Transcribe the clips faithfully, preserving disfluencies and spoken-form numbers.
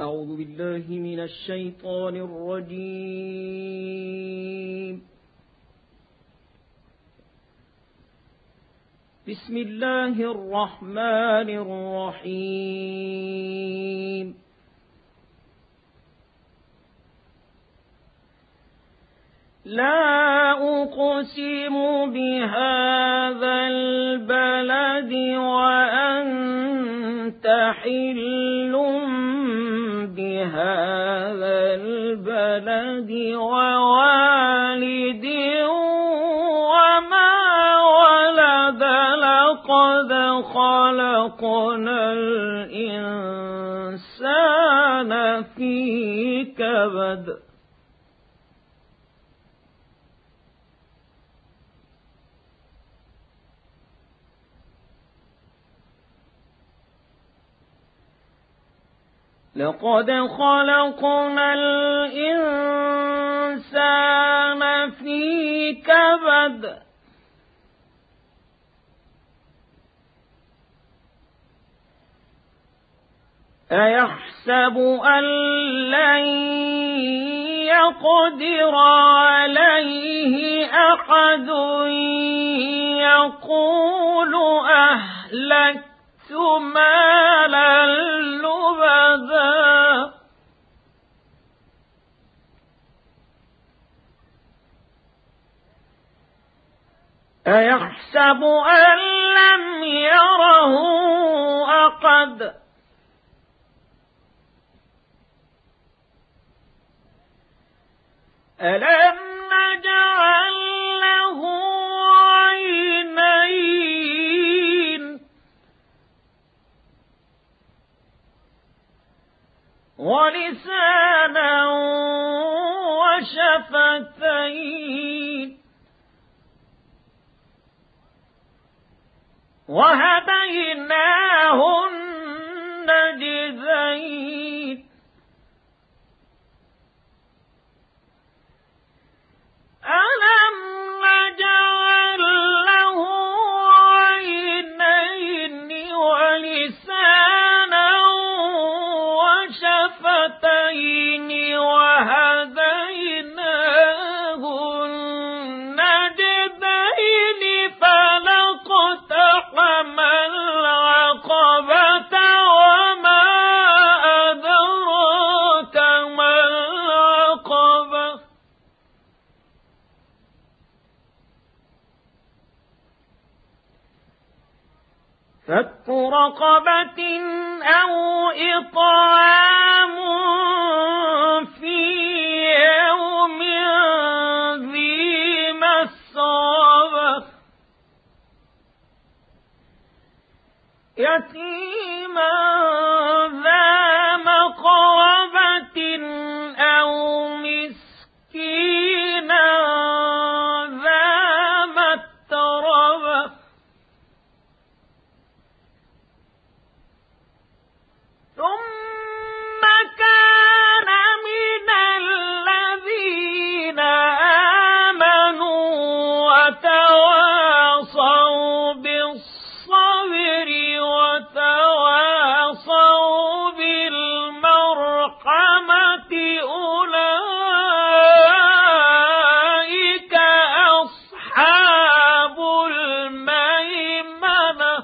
أعوذ بالله من الشيطان الرجيم. بسم الله الرحمن الرحيم. لا أقسم بهذا البلد وأنت حل بهذا البلد ووالد وما ولد لقد خلقنا الإنسان في كبد. لقد خلقنا الإنسان في كبد. أيحسب أن لن يقدر عليه أحد يقول أهلكت مالا لبدا. أيحسب أن لم يره أحد ألم نجعل له عينين ولسانا وشفتين وهديناه النجدين. ألم نجعل له عينين ولسانا وشفتين وهديناه النجدين فلاقتحم العقبة وما أدراك ما العقبة فك رقبة أو إطعام في يوم ذي مسغبة يتيما ذا مقربة أو مسكينا ذا متربة ثم كان من الذين آمنوا وتواصوا بالصبر وتواصوا بالمرحمة أولئك أصحاب الميمنة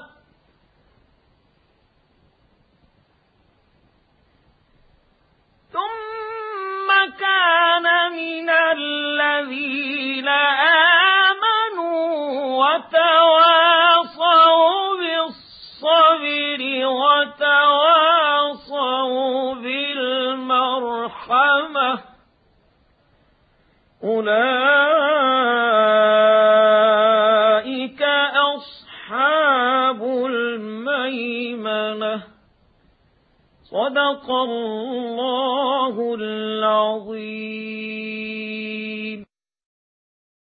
ثم كان من الذين آمنوا وتواصوا بالصبر وتواصوا بالمرحمة أولئك أصحاب الميمنة. صدق الله العظيم.